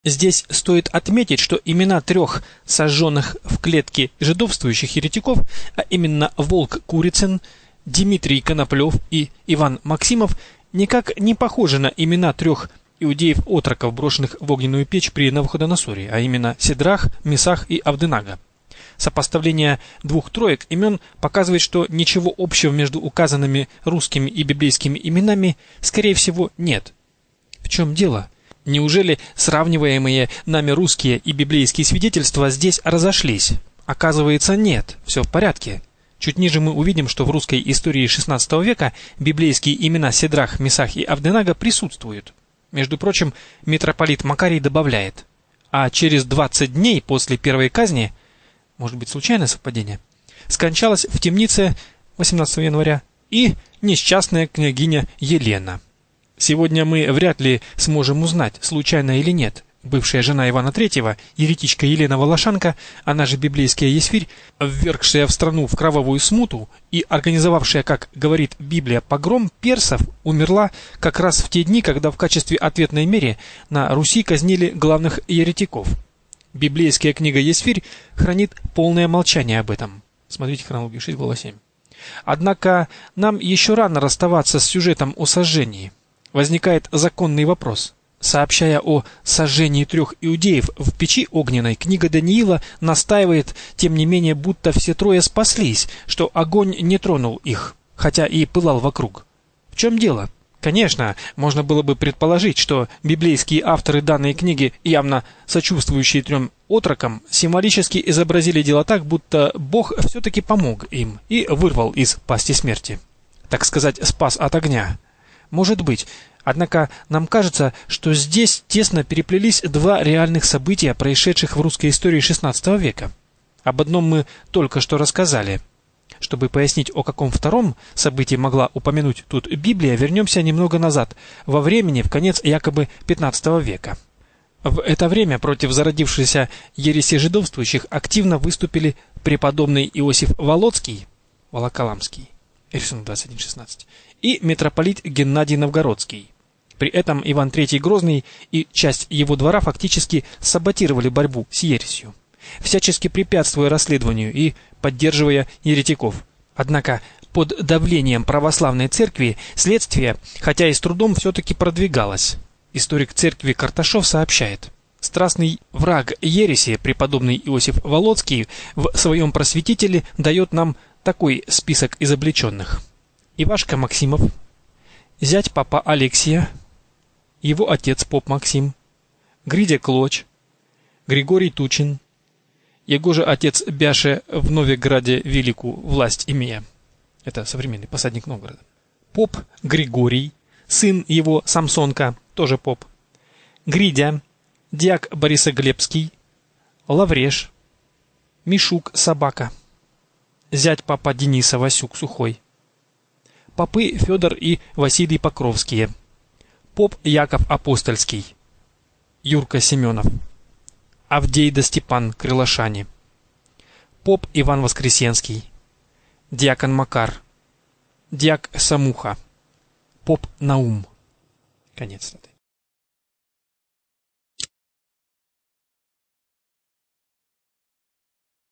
Здесь стоит отметить, что имена 3 сожженных в клетке жидовствующих еретиков, а именно Волк Курицын, Дмитрий Коноплев и Иван Максимов, никак не похожи на имена 3 иудеев-отроков, брошенных в огненную печь при Навуходоносоре, а именно Сидрах, Месах и Авденага. Сопоставление 2 троек имен показывает, что ничего общего между указанными русскими и библейскими именами, скорее всего, нет. В чем дело? Неужели сравниваемые нами русские и библейские свидетельства здесь разошлись? Оказывается, нет, все в порядке. Чуть ниже мы увидим, что в русской истории XVI века библейские имена Сидрах, Месах и Авденага присутствуют. Между прочим, митрополит Макарий добавляет: а через 20 дней после первой казни, может быть случайное совпадение, скончалась в темнице 18 января и несчастная княгиня Елена. Сегодня мы вряд ли сможем узнать, случайно или нет, бывшая жена Ивана III, еретичка Елена Волошанка, она же библейская Есфирь, ввергшая в страну в кровавую смуту и организовавшая, как говорит Библия, погром персов, умерла как раз в те дни, когда в качестве ответной меры на Руси казнили главных еретиков. Библейская книга Есфирь хранит полное молчание об этом. Смотрите хронологию 6, глава 7. Однако нам еще рано расставаться с сюжетом о сожжении. Возникает законный вопрос. Сообщая о сожжении 3 иудеев в печи огненной, книга Даниила настаивает, тем не менее, будто все 3 спаслись, что огонь не тронул их, хотя и пылал вокруг. В чем дело? Конечно, можно было бы предположить, что библейские авторы данной книги, явно сочувствующие 3 отрокам, символически изобразили дело так, будто Бог все-таки помог им и вырвал из пасти смерти. Так сказать, спас от огня. Может быть. Однако нам кажется, что здесь тесно переплелись 2 реальных события, происшедших в русской истории XVI века. Об одном мы только что рассказали. Чтобы пояснить, о каком втором событии могла упомянуть тут Библия, вернемся немного назад, во времени, в конец якобы XV века. В это время против зародившейся ереси жидовствующих активно выступили преподобный Иосиф Волоцкий, Волоколамский, рисунок 21:16, и митрополит Геннадий Новгородский. При этом Иван III Грозный и часть его двора фактически саботировали борьбу с ересью, всячески препятствуя расследованию и поддерживая еретиков. Однако под давлением православной церкви следствие, хотя и с трудом, все-таки продвигалось. Историк церкви Карташов сообщает: страстный враг ереси, преподобный Иосиф Волоцкий, в своем просветителе дает нам такой список изобличенных: Ивашка Максимов, зять папа Алексия, его отец поп Максим, Гридя Клоч, Григорий Тучин, его же отец Бяше в Новеграде Велику власть имея. Это современный посадник Новгорода. Поп Григорий, сын его Самсонка, тоже поп, Гридя, дьяк Борисоглебский, Лавреш, Мишук Собака, зять папа Дениса Васюк Сухой, попы Федор и Василий Покровские, поп Яков Апостольский, Юрка Семенов, Авдей да Степан Крылашани, поп Иван Воскресенский, дьякон Макар, дьяк Самуха, поп Наум. Конец цитаты.